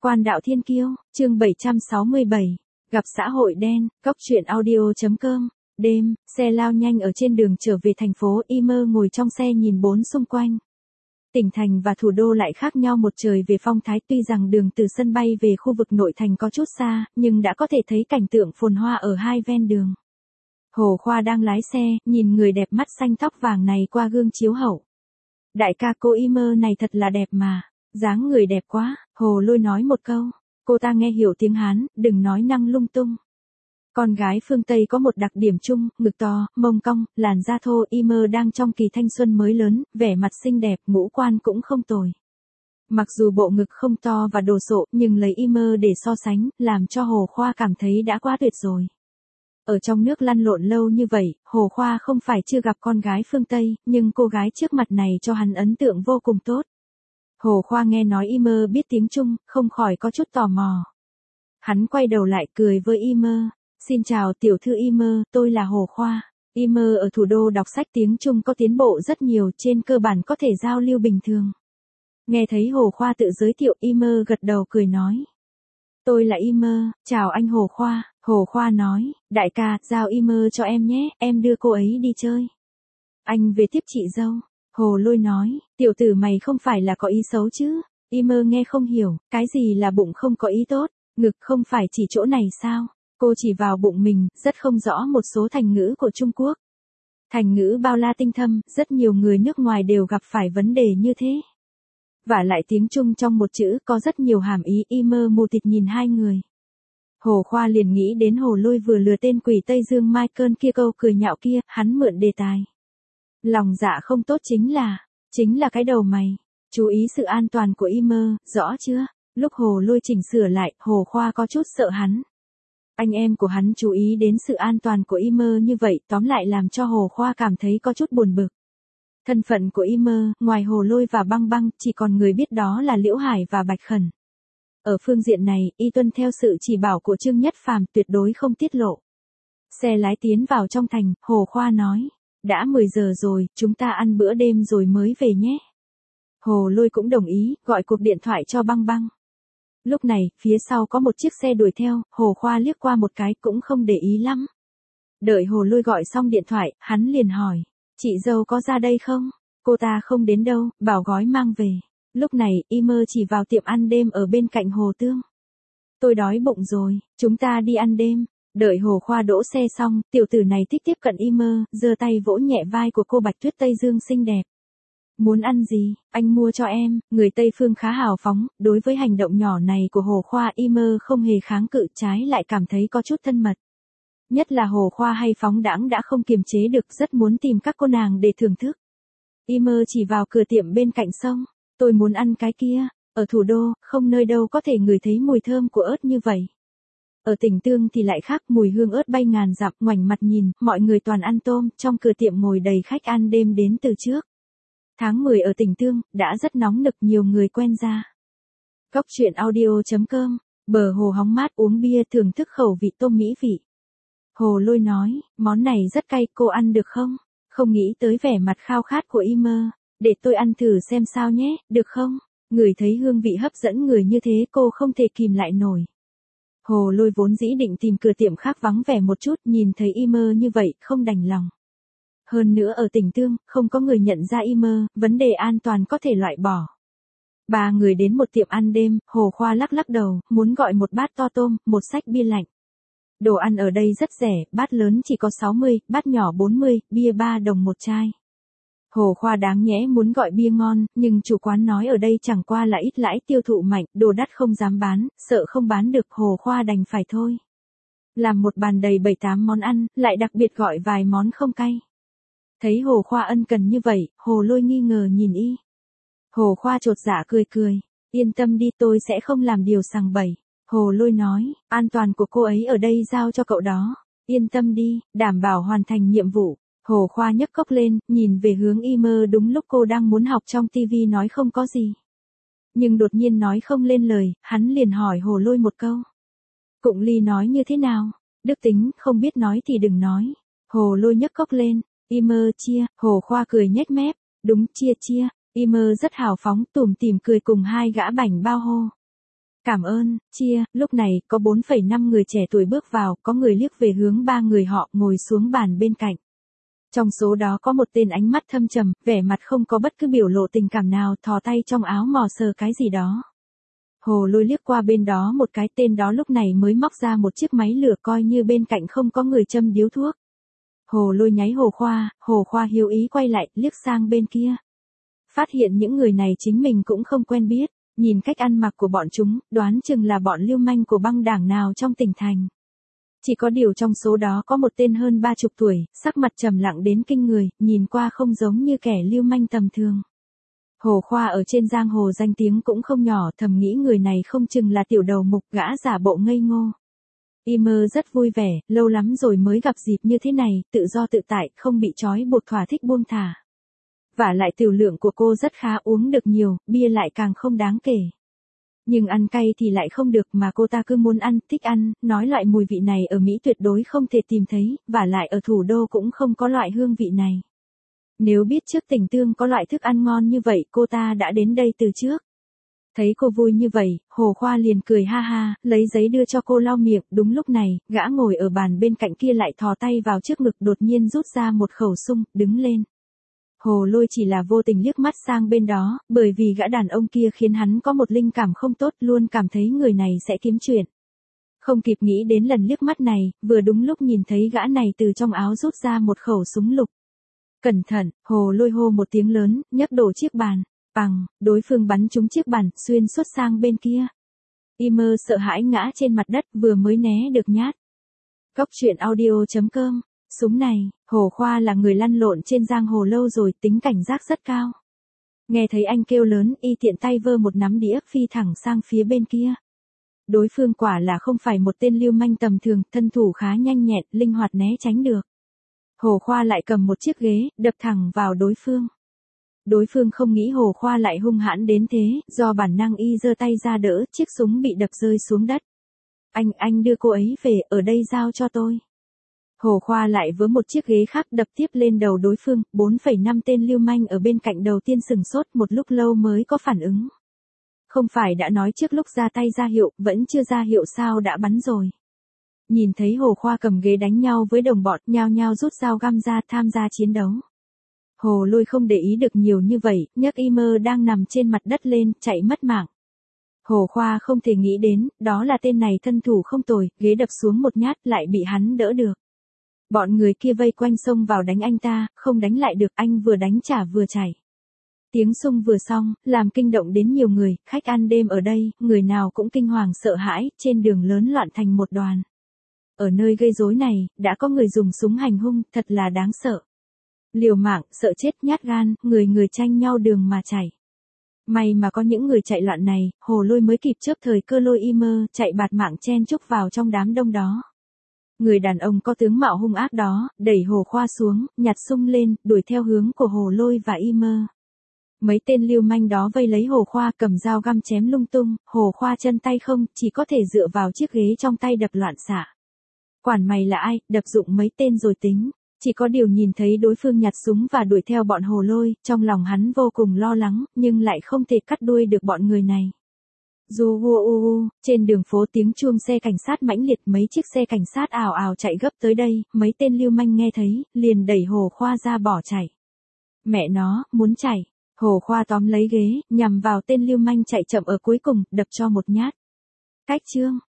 Quan đạo thiên kiêu, chương 767, gặp xã hội đen, góc truyện audio.com. Đêm, xe lao nhanh ở trên đường trở về thành phố, Imer ngồi trong xe nhìn bốn xung quanh. Tỉnh thành và thủ đô lại khác nhau một trời về phong thái, tuy rằng đường từ sân bay về khu vực nội thành có chút xa, nhưng đã có thể thấy cảnh tượng phồn hoa ở hai ven đường. Hồ Khoa đang lái xe, nhìn người đẹp mắt xanh tóc vàng này qua gương chiếu hậu. Đại ca, cô Imer này thật là đẹp mà, dáng người đẹp quá, Hồ Lôi nói một câu. Cô ta nghe hiểu tiếng Hán, đừng nói năng lung tung. Con gái phương Tây có một đặc điểm chung, ngực to, mông cong, làn da thô. Imer đang trong kỳ thanh xuân mới lớn, vẻ mặt xinh đẹp, ngũ quan cũng không tồi. Mặc dù bộ ngực không to và đồ sộ, nhưng lấy Imer để so sánh, làm cho Hồ Khoa cảm thấy đã quá tuyệt rồi. Ở trong nước lăn lộn lâu như vậy, Hồ Khoa không phải chưa gặp con gái phương Tây, nhưng cô gái trước mặt này cho hắn ấn tượng vô cùng tốt. Hồ Khoa nghe nói Imer biết tiếng Trung, không khỏi có chút tò mò. Hắn quay đầu lại cười với Imer. Xin chào tiểu thư Imer, tôi là Hồ Khoa. Imer ở thủ đô đọc sách tiếng Trung có tiến bộ rất nhiều, trên cơ bản có thể giao lưu bình thường. Nghe thấy Hồ Khoa tự giới thiệu, Imer gật đầu cười nói. Tôi là Imer, chào anh Hồ Khoa. Hồ Khoa nói, đại ca, giao Imer cho em nhé, em đưa cô ấy đi chơi. Anh về tiếp chị dâu. Hồ Lôi nói, tiểu tử mày không phải là có ý xấu chứ? Imer nghe không hiểu, cái gì là bụng không có ý tốt, ngực không phải chỉ chỗ này sao? Cô chỉ vào bụng mình, rất không rõ một số thành ngữ của Trung Quốc. Thành ngữ bao la tinh thâm, rất nhiều người nước ngoài đều gặp phải vấn đề như thế. Vả lại tiếng Trung trong một chữ có rất nhiều hàm ý. Imer mù tịt nhìn hai người. Hồ Khoa liền nghĩ đến Hồ Lôi vừa lừa tên quỷ Tây Dương Michael kia câu cười nhạo kia, hắn mượn đề tài. Lòng dạ không tốt chính là cái đầu mày. Chú ý sự an toàn của Imer, rõ chưa? Lúc Hồ Lôi chỉnh sửa lại, Hồ Khoa có chút sợ hắn. Anh em của hắn chú ý đến sự an toàn của Imer như vậy, tóm lại làm cho Hồ Khoa cảm thấy có chút buồn bực. Thân phận của Imer, ngoài Hồ Lôi và Băng Băng, chỉ còn người biết đó là Liễu Hải và Bạch Khẩn. Ở phương diện này, y tuân theo sự chỉ bảo của Trương Nhất Phàm, tuyệt đối không tiết lộ. Xe lái tiến vào trong thành, Hồ Khoa nói. Đã 10 giờ rồi, chúng ta ăn bữa đêm rồi mới về nhé. Hồ Lôi cũng đồng ý, gọi cuộc điện thoại cho Băng Băng. Lúc này, phía sau có một chiếc xe đuổi theo, Hồ Khoa liếc qua một cái cũng không để ý lắm. Đợi Hồ Lôi gọi xong điện thoại, hắn liền hỏi. Chị dâu có ra đây không? Cô ta không đến đâu, bảo gói mang về. Lúc này, Imer chỉ vào tiệm ăn đêm ở bên cạnh Hồ Tương. Tôi đói bụng rồi, chúng ta đi ăn đêm. Đợi Hồ Khoa đỗ xe xong, tiểu tử này thích tiếp cận Imer, giơ tay vỗ nhẹ vai của cô Bạch Tuyết Tây Dương xinh đẹp. Muốn ăn gì, anh mua cho em. Người Tây Phương khá hào phóng, đối với hành động nhỏ này của Hồ Khoa, Imer không hề kháng cự, trái lại cảm thấy có chút thân mật. Nhất là Hồ Khoa hay phóng đãng đã không kiềm chế được, rất muốn tìm các cô nàng để thưởng thức. Imer chỉ vào cửa tiệm bên cạnh sông. Tôi muốn ăn cái kia, ở thủ đô, không nơi đâu có thể ngửi thấy mùi thơm của ớt như vậy. Ở Tỉnh Tương thì lại khác, mùi hương ớt bay ngàn dặm. Ngoảnh mặt nhìn, mọi người toàn ăn tôm, trong cửa tiệm ngồi đầy khách ăn đêm đến từ trước. Tháng 10 ở Tỉnh Tương, đã rất nóng nực, nhiều người quen ra. Góc truyện audio.com, bờ hồ hóng mát uống bia thưởng thức khẩu vị tôm mỹ vị. Hồ Lôi nói, món này rất cay, cô ăn được không? Không nghĩ tới vẻ mặt khao khát của Imer. Để tôi ăn thử xem sao nhé, được không? Người thấy hương vị hấp dẫn người như thế, cô không thể kìm lại nổi. Hồ Lôi vốn dĩ định tìm cửa tiệm khác vắng vẻ một chút, nhìn thấy Imer như vậy, không đành lòng. Hơn nữa ở Tỉnh Tương, không có người nhận ra Imer, vấn đề an toàn có thể loại bỏ. Ba người đến một tiệm ăn đêm, Hồ Khoa lắc lắc đầu, muốn gọi một bát to tôm, một xách bia lạnh. Đồ ăn ở đây rất rẻ, bát lớn chỉ có 60, bát nhỏ 40, bia 3 đồng một chai. Hồ Khoa đáng nhẽ muốn gọi bia ngon, nhưng chủ quán nói ở đây chẳng qua là ít lãi, tiêu thụ mạnh, đồ đắt không dám bán, sợ không bán được, Hồ Khoa đành phải thôi. Làm một bàn đầy 7-8 món ăn, lại đặc biệt gọi vài món không cay. Thấy Hồ Khoa ân cần như vậy, Hồ Lôi nghi ngờ nhìn y. Hồ Khoa chột dạ cười cười, yên tâm đi, tôi sẽ không làm điều sằng bậy. Hồ Lôi nói, an toàn của cô ấy ở đây giao cho cậu đó. Yên tâm đi, đảm bảo hoàn thành nhiệm vụ. Hồ Khoa nhấc cốc lên, nhìn về hướng Imer đúng lúc cô đang muốn học trong tivi nói không có gì. Nhưng đột nhiên nói không lên lời, hắn liền hỏi Hồ Lôi một câu. Cụng ly nói như thế nào? Đức tính, không biết nói thì đừng nói. Hồ Lôi nhấc cốc lên, Imer chia, Hồ Khoa cười nhếch mép, đúng chia. Imer rất hào phóng, tủm tỉm cười cùng hai gã bảnh bao hô. Cảm ơn, chia, lúc này, có 4,5 người trẻ tuổi bước vào, có người liếc về hướng 3 người họ ngồi xuống bàn bên cạnh. Trong số đó có một tên ánh mắt thâm trầm, vẻ mặt không có bất cứ biểu lộ tình cảm nào, thò tay trong áo mò sờ cái gì đó. Hồ Lôi liếc qua bên đó một cái, tên đó lúc này mới móc ra một chiếc máy lửa coi như bên cạnh không có người châm điếu thuốc. Hồ Lôi nháy Hồ Khoa hiếu ý quay lại, liếc sang bên kia. Phát hiện những người này chính mình cũng không quen biết, nhìn cách ăn mặc của bọn chúng, đoán chừng là bọn lưu manh của băng đảng nào trong tỉnh thành. Chỉ có điều trong số đó có một tên hơn 30 tuổi, sắc mặt trầm lặng đến kinh người, nhìn qua không giống như kẻ lưu manh tầm thường. Hồ Khoa ở trên giang hồ danh tiếng cũng không nhỏ, thầm nghĩ người này không chừng là tiểu đầu mục, gã giả bộ ngây ngô. Y Mơ rất vui vẻ, lâu lắm rồi mới gặp dịp như thế này, tự do tự tại, không bị trói buộc, thỏa thích buông thả. Vả lại tiểu lượng của cô rất khá, uống được nhiều, bia lại càng không đáng kể. Nhưng ăn cay thì lại không được, mà cô ta cứ muốn ăn, thích ăn, nói loại mùi vị này ở Mỹ tuyệt đối không thể tìm thấy, vả lại ở thủ đô cũng không có loại hương vị này. Nếu biết trước Tỉnh Tương có loại thức ăn ngon như vậy, cô ta đã đến đây từ trước. Thấy cô vui như vậy, Hồ Khoa liền cười ha ha, lấy giấy đưa cho cô lau miệng. Đúng lúc này, gã ngồi ở bàn bên cạnh kia lại thò tay vào trước ngực, đột nhiên rút ra một khẩu súng, đứng lên. Hồ Lôi chỉ là vô tình liếc mắt sang bên đó, bởi vì gã đàn ông kia khiến hắn có một linh cảm không tốt, luôn cảm thấy người này sẽ kiếm chuyện. Không kịp nghĩ đến lần liếc mắt này, vừa đúng lúc nhìn thấy gã này từ trong áo rút ra một khẩu súng lục. Cẩn thận, Hồ Lôi hô một tiếng lớn, nhấc đổ chiếc bàn. Bằng, đối phương bắn trúng chiếc bàn, xuyên suốt sang bên kia. Y Mơ sợ hãi ngã trên mặt đất, vừa mới né được nhát. Góc truyện audio.com. Súng này, Hồ Khoa là người lăn lộn trên giang hồ lâu rồi, tính cảnh giác rất cao. Nghe thấy anh kêu lớn, y tiện tay vơ một nắm đĩa, phi thẳng sang phía bên kia. Đối phương quả là không phải một tên lưu manh tầm thường, thân thủ khá nhanh nhẹn, linh hoạt né tránh được. Hồ Khoa lại cầm một chiếc ghế, đập thẳng vào đối phương. Đối phương không nghĩ Hồ Khoa lại hung hãn đến thế, do bản năng y giơ tay ra đỡ, chiếc súng bị đập rơi xuống đất. Anh đưa cô ấy về, ở đây giao cho tôi. Hồ Khoa lại với một chiếc ghế khác đập tiếp lên đầu đối phương, 4,5 tên lưu manh ở bên cạnh đầu tiên sừng sốt một lúc lâu mới có phản ứng. Không phải đã nói trước lúc ra tay ra hiệu, vẫn chưa ra hiệu sao đã bắn rồi. Nhìn thấy Hồ Khoa cầm ghế đánh nhau với đồng bọn, nhao nhao rút dao găm ra tham gia chiến đấu. Hồ Lôi không để ý được nhiều như vậy, nhấc Y Mơ đang nằm trên mặt đất lên, chạy mất mạng. Hồ Khoa không thể nghĩ đến, đó là tên này thân thủ không tồi, ghế đập xuống một nhát lại bị hắn đỡ được. Bọn người kia vây quanh xông vào đánh anh ta, không đánh lại được, anh vừa đánh trả vừa chạy. Tiếng súng vừa xong, làm kinh động đến nhiều người, khách ăn đêm ở đây, người nào cũng kinh hoàng sợ hãi, trên đường lớn loạn thành một đoàn. Ở nơi gây rối này, đã có người dùng súng hành hung, thật là đáng sợ. Liều mạng, sợ chết, nhát gan, người tranh nhau đường mà chạy. May mà có những người chạy loạn này, Hồ Lôi mới kịp chớp thời cơ lôi Y Mơ, chạy bạt mạng chen chúc vào trong đám đông đó. Người đàn ông có tướng mạo hung ác đó, đẩy Hồ Khoa xuống, nhặt súng lên, đuổi theo hướng của Hồ Lôi và Y Mơ. Mấy tên lưu manh đó vây lấy Hồ Khoa, cầm dao găm chém lung tung, Hồ Khoa chân tay không, chỉ có thể dựa vào chiếc ghế trong tay đập loạn xạ. Quản mày là ai, đập dụng mấy tên rồi tính. Chỉ có điều nhìn thấy đối phương nhặt súng và đuổi theo bọn Hồ Lôi, trong lòng hắn vô cùng lo lắng, nhưng lại không thể cắt đuôi được bọn người này. Trên đường phố tiếng chuông xe cảnh sát mãnh liệt, mấy chiếc xe cảnh sát ào ào chạy gấp tới đây, mấy tên lưu manh nghe thấy, liền đẩy Hồ Khoa ra bỏ chạy. Mẹ nó, muốn chạy. Hồ Khoa tóm lấy ghế, nhằm vào tên lưu manh chạy chậm ở cuối cùng, đập cho một nhát. Cách chương.